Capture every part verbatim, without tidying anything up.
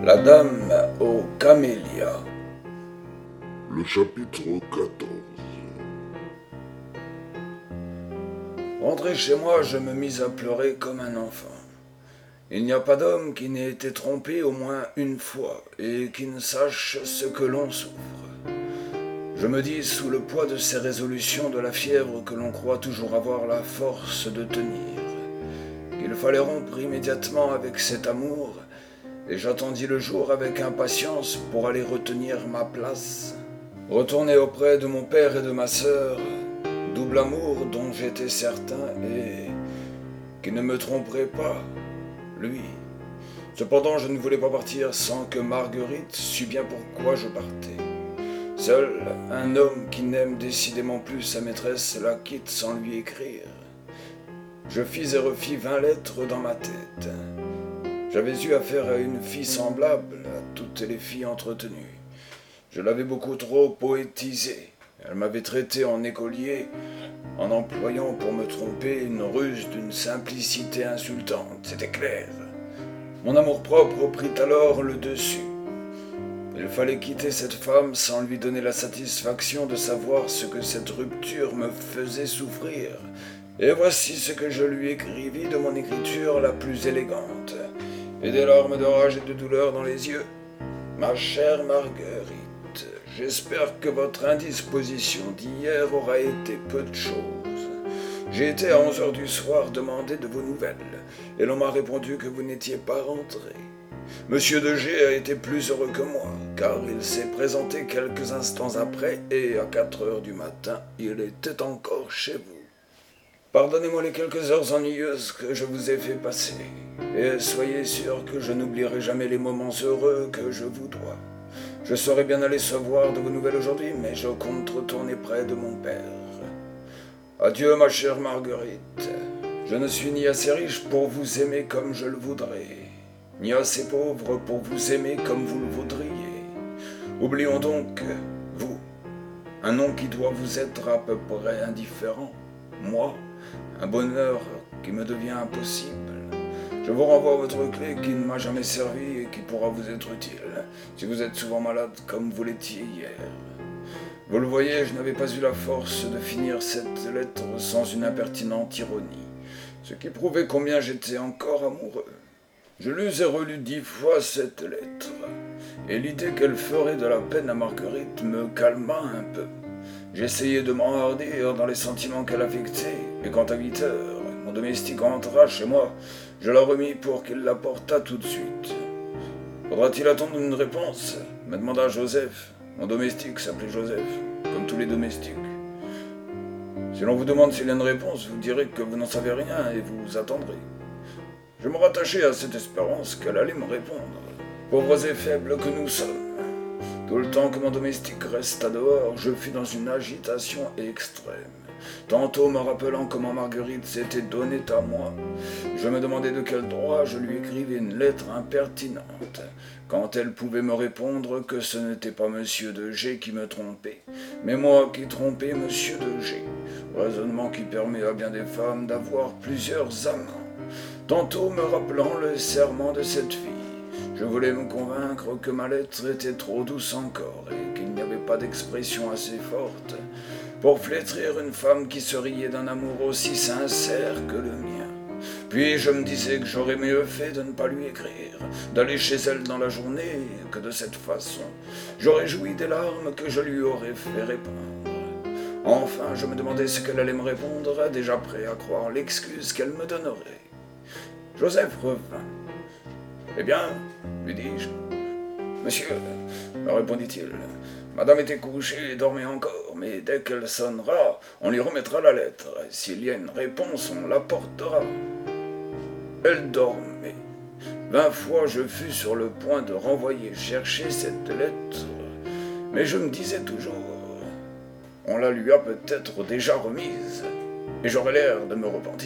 La dame aux camélias. Le chapitre quatorze. Rentré chez moi, je me mis à pleurer comme un enfant. Il n'y a pas d'homme qui n'ait été trompé au moins une fois et qui ne sache ce que l'on souffre. Je me dis, sous le poids de ces résolutions de la fièvre que l'on croit toujours avoir la force de tenir, qu'il fallait rompre immédiatement avec cet amour, et j'attendis le jour avec impatience pour aller retenir ma place. Retourner auprès de mon père et de ma sœur, double amour dont j'étais certain et qui ne me tromperait pas, lui. Cependant, je ne voulais pas partir sans que Marguerite sût bien pourquoi je partais. Seul un homme qui n'aime décidément plus sa maîtresse la quitte sans lui écrire. Je fis et refis vingt lettres dans ma tête. J'avais eu affaire à une fille semblable à toutes les filles entretenues. Je l'avais beaucoup trop poétisée. Elle m'avait traité en écolier, en employant pour me tromper une ruse d'une simplicité insultante, c'était clair. Mon amour-propre prit alors le dessus. Il fallait quitter cette femme sans lui donner la satisfaction de savoir ce que cette rupture me faisait souffrir. Et voici ce que je lui écrivis de mon écriture la plus élégante, et des larmes de rage et de douleur dans les yeux. Ma chère Marguerite, j'espère que votre indisposition d'hier aura été peu de chose. J'ai été à onze heures du soir demander de vos nouvelles, et l'on m'a répondu que vous n'étiez pas rentré. Monsieur de G a été plus heureux que moi, car il s'est présenté quelques instants après, et à quatre heures du matin, il était encore chez vous. Pardonnez-moi les quelques heures ennuyeuses que je vous ai fait passer, et soyez sûr que je n'oublierai jamais les moments heureux que je vous dois. Je saurais bien aller savoir de vos nouvelles aujourd'hui, mais je compte retourner près de mon père. Adieu, ma chère Marguerite. Je ne suis ni assez riche pour vous aimer comme je le voudrais, ni assez pauvre pour vous aimer comme vous le voudriez. Oublions donc, vous, un nom qui doit vous être à peu près indifférent, moi, un bonheur qui me devient impossible. Je vous renvoie votre clé qui ne m'a jamais servi et qui pourra vous être utile, si vous êtes souvent malade comme vous l'étiez hier. Vous le voyez, je n'avais pas eu la force de finir cette lettre sans une impertinente ironie, ce qui prouvait combien j'étais encore amoureux. Je lus et relus dix fois cette lettre, et l'idée qu'elle ferait de la peine à Marguerite me calma un peu. J'essayai de m'enhardir dans les sentiments qu'elle affectait, et quand à huit heures, mon domestique entra chez moi, je la remis pour qu'il la portât tout de suite. « Faudra-t-il attendre une réponse ?» me demanda Joseph. Mon domestique s'appelait Joseph, comme tous les domestiques. « Si l'on vous demande s'il y a une réponse, vous direz que vous n'en savez rien et vous attendrez. » Je me rattachai à cette espérance qu'elle allait me répondre. Pauvres et faibles que nous sommes. Tout le temps que mon domestique resta dehors, je fus dans une agitation extrême. Tantôt me rappelant comment Marguerite s'était donnée à moi, je me demandais de quel droit je lui écrivais une lettre impertinente, quand elle pouvait me répondre que ce n'était pas Monsieur de G qui me trompait, mais moi qui trompais Monsieur de G, raisonnement qui permet à bien des femmes d'avoir plusieurs amants. Tantôt me rappelant le serment de cette fille, je voulais me convaincre que ma lettre était trop douce encore et qu'il n'y avait pas d'expression assez forte pour flétrir une femme qui se riait d'un amour aussi sincère que le mien. Puis je me disais que j'aurais mieux fait de ne pas lui écrire, d'aller chez elle dans la journée, et que de cette façon, j'aurais joui des larmes que je lui aurais fait répandre. Enfin, je me demandais ce qu'elle allait me répondre, déjà prêt à croire l'excuse qu'elle me donnerait. Joseph revint. « Eh bien, lui dis-je. »« Monsieur, me répondit-il, madame était couchée et dormait encore, mais dès qu'elle sonnera, on lui remettra la lettre. S'il y a une réponse, on l'apportera. » Elle dormait. Vingt fois je fus sur le point de renvoyer chercher cette lettre, mais je me disais toujours, on la lui a peut-être déjà remise, et j'aurais l'air de me repentir.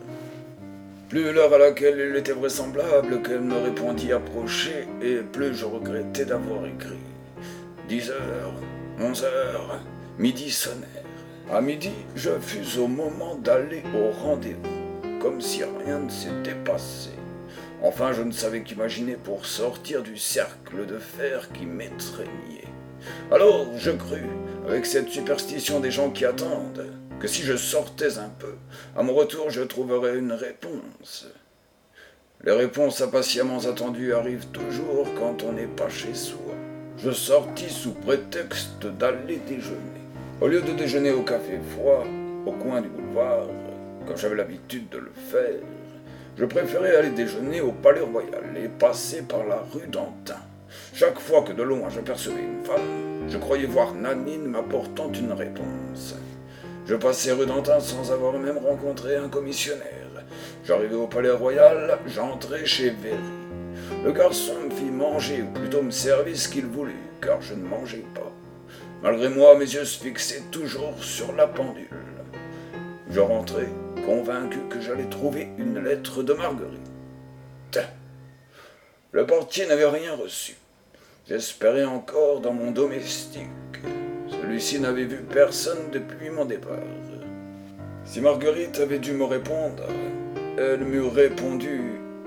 Plus l'heure à laquelle il était vraisemblable qu'elle me répondit approchait, et plus je regrettais d'avoir écrit. Dix heures, onze heures, midi sonnèrent. À midi, je fus au moment d'aller au rendez-vous, comme si rien ne s'était passé. Enfin, je ne savais qu'imaginer pour sortir du cercle de fer qui m'étreignait. Alors, je crus, avec cette superstition des gens qui attendent, que si je sortais un peu, à mon retour, je trouverais une réponse. Les réponses impatiemment attendues arrivent toujours quand on n'est pas chez soi. Je sortis sous prétexte d'aller déjeuner. Au lieu de déjeuner au café froid, au coin du boulevard, comme j'avais l'habitude de le faire, je préférais aller déjeuner au Palais Royal et passer par la rue d'Antin. Chaque fois que de loin j'apercevais une femme, je croyais voir Nanine m'apportant une réponse. Je passais rue d'Antin sans avoir même rencontré un commissionnaire. J'arrivais au Palais Royal, j'entrais chez Véry. Le garçon me fit manger, ou plutôt me servit ce qu'il voulut, car je ne mangeais pas. Malgré moi, mes yeux se fixaient toujours sur la pendule. Je rentrais, convaincu que j'allais trouver une lettre de Marguerite. Le portier n'avait rien reçu. J'espérais encore dans mon domestique. Celui-ci n'avait vu personne depuis mon départ. Si Marguerite avait dû me répondre, elle m'eût répondu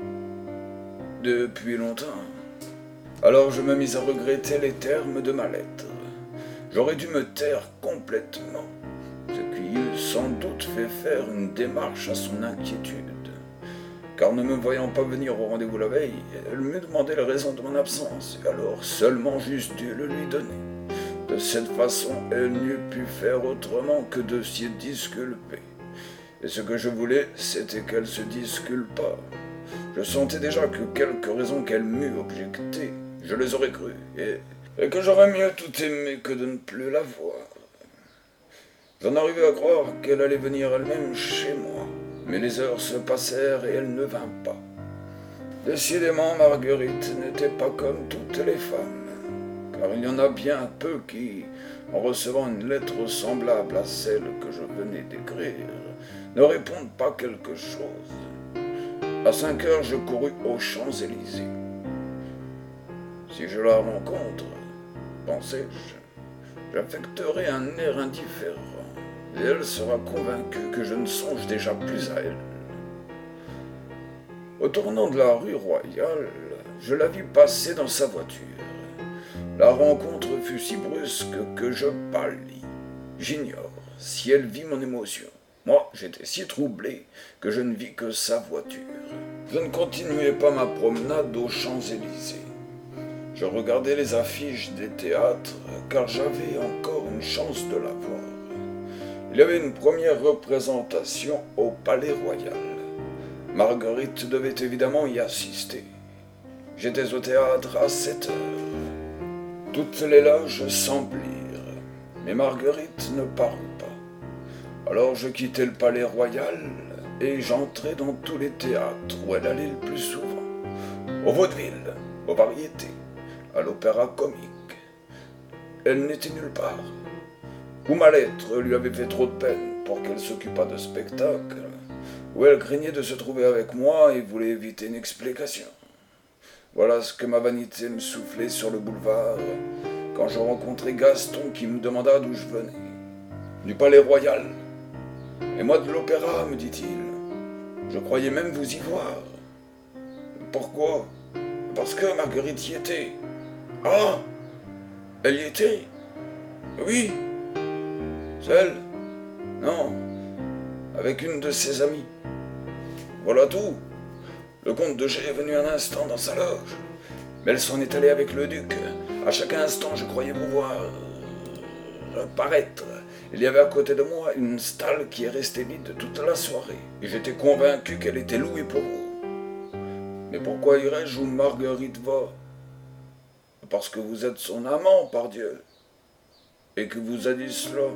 depuis longtemps. Alors je me mis à regretter les termes de ma lettre. J'aurais dû me taire complètement, ce qui eût sans doute fait faire une démarche à son inquiétude. Car ne me voyant pas venir au rendez-vous la veille, elle m'eût demandé la raison de mon absence, et alors seulement j'eusse dû le lui donner. De cette façon, elle n'eût pu faire autrement que de s'y disculper. Et ce que je voulais, c'était qu'elle se disculpât. Je sentais déjà que quelques raisons qu'elle m'eût objectées, je les aurais crues, et, et que j'aurais mieux tout aimé que de ne plus la voir. J'en arrivais à croire qu'elle allait venir elle-même chez moi, mais les heures se passèrent et elle ne vint pas. Décidément, Marguerite n'était pas comme toutes les femmes, car il y en a bien peu qui, en recevant une lettre semblable à celle que je venais d'écrire, ne répondent pas quelque chose. À cinq heures, je courus aux Champs-Élysées. Si je la rencontre, pensai-je, j'affecterai un air indifférent, et elle sera convaincue que je ne songe déjà plus à elle. Au tournant de la rue Royale, je la vis passer dans sa voiture. La rencontre fut si brusque que je pâlis. J'ignore si elle vit mon émotion. Moi, j'étais si troublé que je ne vis que sa voiture. Je ne continuai pas ma promenade aux Champs-Élysées. Je regardais les affiches des théâtres, car j'avais encore une chance de la voir. Il y avait une première représentation au Palais Royal. Marguerite devait évidemment y assister. J'étais au théâtre à sept heures. Toutes les loges s'emplirent, mais Marguerite ne parut pas. Alors je quittai le Palais Royal et j'entrai dans tous les théâtres où elle allait le plus souvent. Au vaudeville, aux variétés, à l'opéra comique. Elle n'était nulle part. Ou ma lettre lui avait fait trop de peine pour qu'elle s'occupât de spectacle, ou elle craignait de se trouver avec moi et voulait éviter une explication. Voilà ce que ma vanité me soufflait sur le boulevard quand je rencontrai Gaston qui me demanda d'où je venais. Du Palais Royal. Et moi de l'opéra, me dit-il. Je croyais même vous y voir. Pourquoi? Parce que Marguerite y était. Ah! Elle y était? Oui. Seule? Non. Avec une de ses amies. Voilà tout. Le comte de G est venu un instant dans sa loge. Mais elle s'en est allée avec le duc. À chaque instant, je croyais vous voir apparaître. Il y avait à côté de moi une stalle qui est restée vide toute la soirée. Et j'étais convaincu qu'elle était louée pour vous. Mais pourquoi irais-je où Marguerite va? Parce que vous êtes son amant, pardieu. Et que vous a dit cela.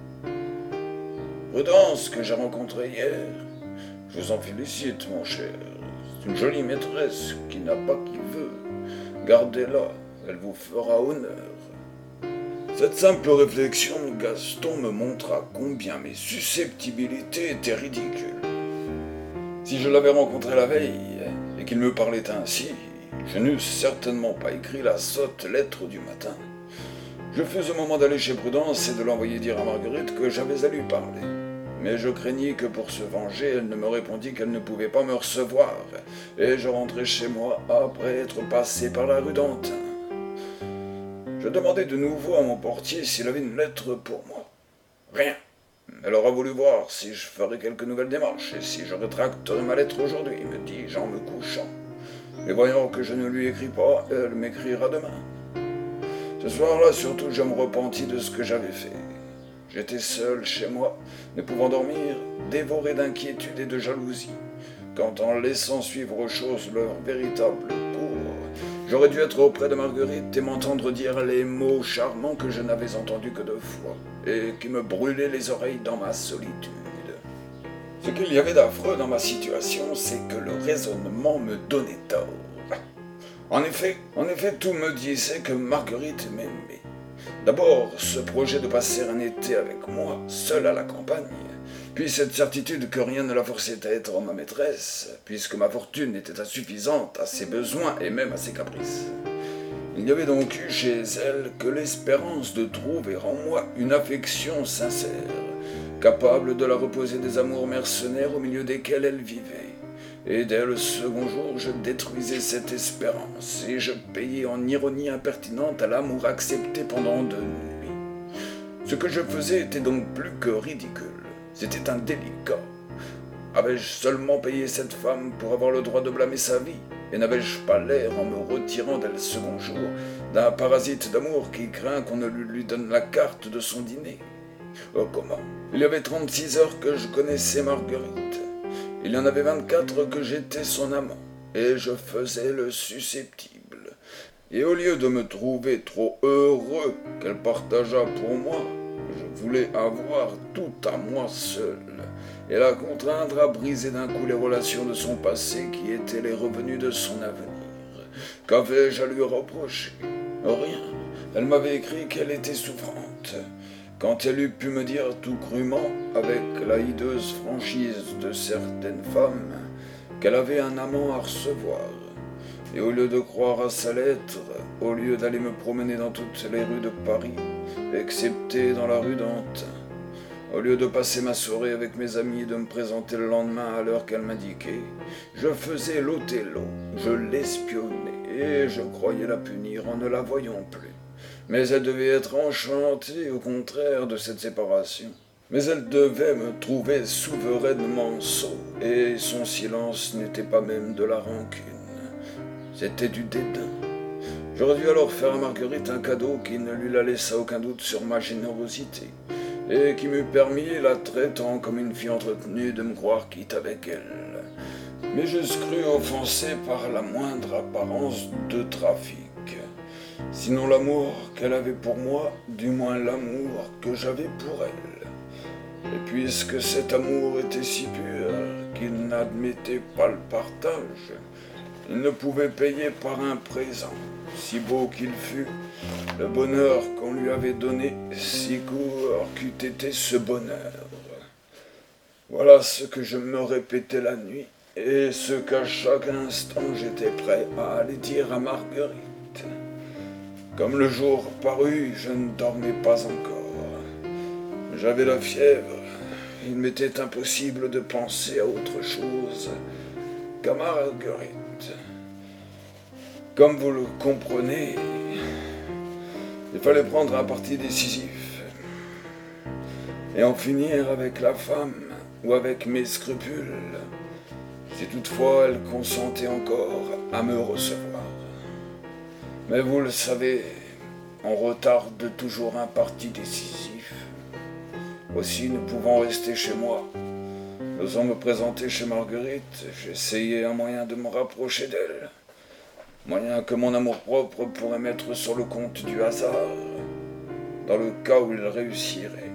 Prudence, que j'ai rencontrée hier. Je vous en félicite, mon cher. C'est une jolie maîtresse qui n'a pas qui veut. Gardez-la, elle vous fera honneur. Cette simple réflexion de Gaston me montra combien mes susceptibilités étaient ridicules. Si je l'avais rencontré la veille et qu'il me parlait ainsi, je n'eusse certainement pas écrit la sotte lettre du matin. Je fus au moment d'aller chez Prudence et de l'envoyer dire à Marguerite que j'avais à lui parler. mais je craignais que pour se venger, elle ne me répondît qu'elle ne pouvait pas me recevoir, et je rentrai chez moi après être passé par la rue d'Antin. Je demandai de nouveau à mon portier s'il avait une lettre pour moi. Rien. Elle aura voulu voir si je ferais quelques nouvelles démarches et si je rétracterais ma lettre aujourd'hui, me dis-je en me couchant. Mais voyant que je ne lui écris pas, elle m'écrira demain. Ce soir-là, surtout, je me repentis de ce que j'avais fait. J'étais seul chez moi, ne pouvant dormir, dévoré d'inquiétude et de jalousie, quand en laissant suivre aux choses leur véritable cours, j'aurais dû être auprès de Marguerite et m'entendre dire les mots charmants que je n'avais entendus que deux fois, et qui me brûlaient les oreilles dans ma solitude. Ce qu'il y avait d'affreux dans ma situation, c'est que le raisonnement me donnait tort. En effet, en effet, tout me disait que Marguerite m'aimait. D'abord, ce projet de passer un été avec moi, seul à la campagne, puis cette certitude que rien ne la forçait à être ma maîtresse, puisque ma fortune était insuffisante à ses besoins et même à ses caprices. Il n'y avait donc eu chez elle que l'espérance de trouver en moi une affection sincère, capable de la reposer des amours mercenaires au milieu desquels elle vivait. Et dès le second jour, je détruisais cette espérance, et je payais en ironie impertinente à l'amour accepté pendant deux nuits. Ce que je faisais était donc plus que ridicule, c'était indélicat. Avais-je seulement payé cette femme pour avoir le droit de blâmer sa vie, et n'avais-je pas l'air, en me retirant dès le second jour, d'un parasite d'amour qui craint qu'on ne lui, lui donne la carte de son dîner? Oh, comment? Il y avait trente-six heures que je connaissais Marguerite. Il y en avait vingt-quatre que j'étais son amant, et je faisais le susceptible. Et au lieu de me trouver trop heureux qu'elle partageât pour moi, je voulais avoir tout à moi seul, et la contraindre à briser d'un coup les relations de son passé qui étaient les revenus de son avenir. Qu'avais-je à lui reprocher? Rien. Elle m'avait écrit qu'elle était souffrante. Quand elle eut pu me dire tout crûment, avec la hideuse franchise de certaines femmes, qu'elle avait un amant à recevoir, et au lieu de croire à sa lettre, au lieu d'aller me promener dans toutes les rues de Paris, excepté dans la rue d'Antin, au lieu de passer ma soirée avec mes amis et de me présenter le lendemain à l'heure qu'elle m'indiquait, je faisais l'Othello, je l'espionnais, et je croyais la punir en ne la voyant plus. Mais elle devait être enchantée, au contraire, de cette séparation. Mais elle devait me trouver souverainement sot, et son silence n'était pas même de la rancune. C'était du dédain. J'aurais dû alors faire à Marguerite un cadeau qui ne lui la laissa aucun doute sur ma générosité, et qui m'eût permis, la traitant comme une fille entretenue, de me croire quitte avec elle. Mais j'eusse cru offensé par la moindre apparence de trafic. Sinon l'amour qu'elle avait pour moi, du moins l'amour que j'avais pour elle. Et puisque cet amour était si pur qu'il n'admettait pas le partage, il ne pouvait payer par un présent, si beau qu'il fût, le bonheur qu'on lui avait donné, si court qu'eût été ce bonheur. Voilà ce que je me répétais la nuit, et ce qu'à chaque instant j'étais prêt à aller dire à Marguerite. Comme le jour parut, je ne dormais pas encore. J'avais la fièvre. Il m'était impossible de penser à autre chose qu'à Marguerite. Comme vous le comprenez, il fallait prendre un parti décisif et en finir avec la femme ou avec mes scrupules, si toutefois elle consentait encore à me recevoir. Mais vous le savez, on retarde toujours un parti décisif. Aussi, ne pouvant rester chez moi, n'osant me présenter chez Marguerite, j'essayais un moyen de me rapprocher d'elle, moyen que mon amour-propre pourrait mettre sur le compte du hasard, dans le cas où il réussirait.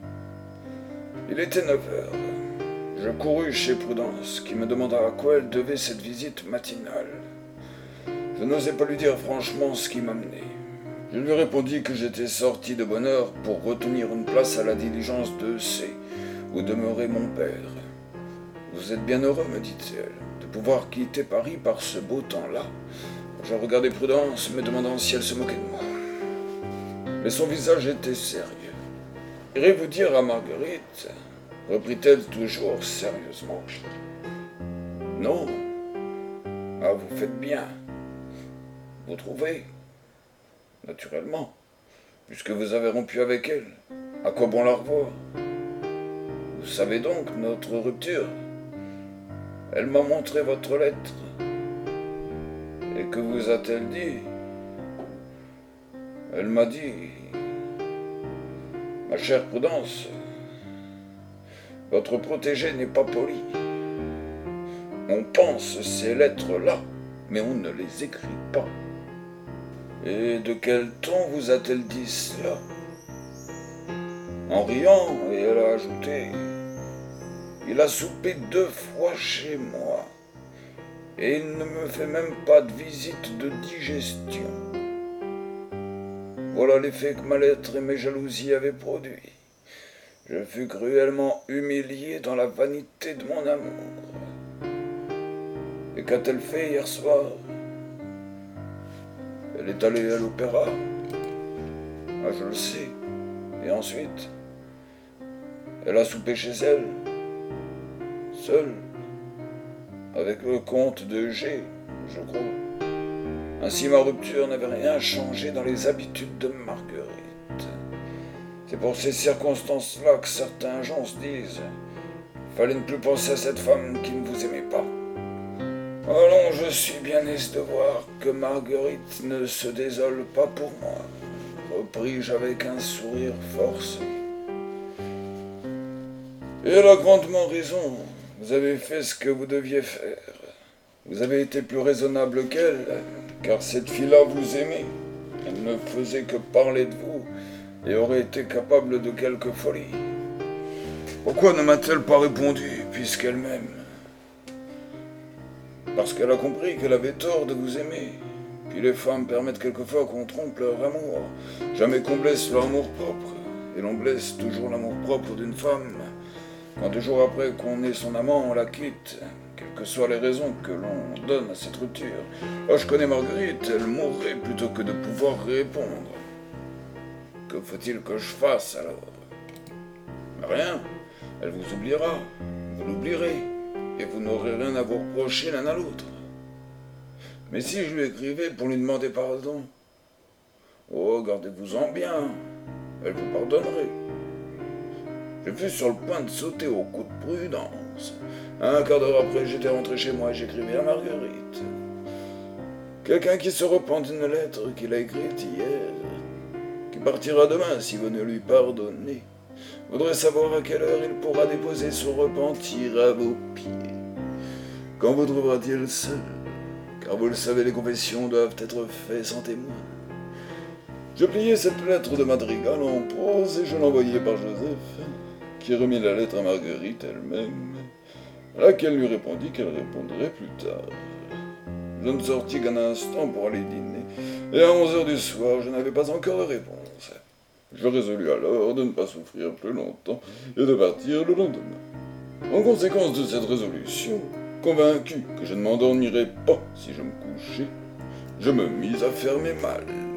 Il était neuf heures. Je courus chez Prudence, qui me demanda à quoi elle devait cette visite matinale. Je n'osais pas lui dire franchement ce qui m'amenait. Je lui répondis que j'étais sorti de bonne heure pour retenir une place à la diligence de C, où demeurait mon père. « Vous êtes bien heureux, me dit-elle, de pouvoir quitter Paris par ce beau temps-là. » Je regardais Prudence, me demandant si elle se moquait de moi. Mais son visage était sérieux. « Irez-vous dire à Marguerite, reprit-elle toujours sérieusement. Non. Ah, vous faites bien. Vous trouvez? Naturellement. Puisque vous avez rompu avec elle, à quoi bon la revoir? Vous savez donc notre rupture. Elle m'a montré votre lettre. Et que vous a-t-elle dit? Elle m'a dit, ma chère Prudence, votre protégé n'est pas poli. On pense ces lettres-là, mais on ne les écrit pas. Et de quel ton vous a-t-elle dit cela? En riant, et elle a ajouté, il a soupé deux fois chez moi, et il ne me fait même pas de visite de digestion. Voilà l'effet que ma lettre et mes jalousies avaient produit. Je fus cruellement humilié dans la vanité de mon amour. Et qu'a-t-elle fait hier soir? Elle est allée à l'opéra. Ah, je le sais. Et ensuite, elle a soupé chez elle, seule, avec le comte de G, je crois. Ainsi, ma rupture n'avait rien changé dans les habitudes de Marguerite. C'est pour ces circonstances-là que certains gens se disent « Fallait ne plus penser à cette femme qui ne vous aimait pas ». Allons, je suis bien aise de voir que Marguerite ne se désole pas pour moi, repris-je avec un sourire forcé. Et elle a grandement raison, vous avez fait ce que vous deviez faire. Vous avez été plus raisonnable qu'elle, car cette fille-là vous aimait. Elle ne faisait que parler de vous et aurait été capable de quelque folie. Pourquoi ne m'a-t-elle pas répondu, puisqu'elle m'aime? Parce qu'elle a compris qu'elle avait tort de vous aimer. Puis les femmes permettent quelquefois qu'on trompe leur amour, jamais qu'on blesse leur amour-propre. Et l'on blesse toujours l'amour-propre d'une femme. Quand deux jours après qu'on est son amant, on la quitte, quelles que soient les raisons que l'on donne à cette rupture. Oh, je connais Marguerite, elle mourrait plutôt que de pouvoir répondre. Que faut-il que je fasse alors? Rien, elle vous oubliera, vous l'oublierez, et vous n'aurez rien à vous reprocher l'un à l'autre. Mais si je lui écrivais pour lui demander pardon, oh, gardez-vous-en bien, elle vous pardonnerait. Je fus sur le point de sauter au coup de prudence. Un quart d'heure après, j'étais rentré chez moi et j'écrivais à Marguerite. Quelqu'un qui se repent d'une lettre qu'il a écrite hier, qui partira demain si vous ne lui pardonnez, voudrait savoir à quelle heure il pourra déposer son repentir à vos pieds. Quand vous trouvera-t-il seul? Car vous le savez, les confessions doivent être faites sans témoin. Je pliai cette lettre de madrigal en prose et je l'envoyai par Joseph, qui remit la lettre à Marguerite elle-même, à laquelle lui répondit qu'elle répondrait plus tard. Je ne sortis qu'un instant pour aller dîner, et à onze heures du soir, je n'avais pas encore de réponse. Je résolus alors de ne pas souffrir plus longtemps et de partir le lendemain. En conséquence de cette résolution, convaincu que je ne m'endormirais pas si je me couchais, je me mis à faire mes malles.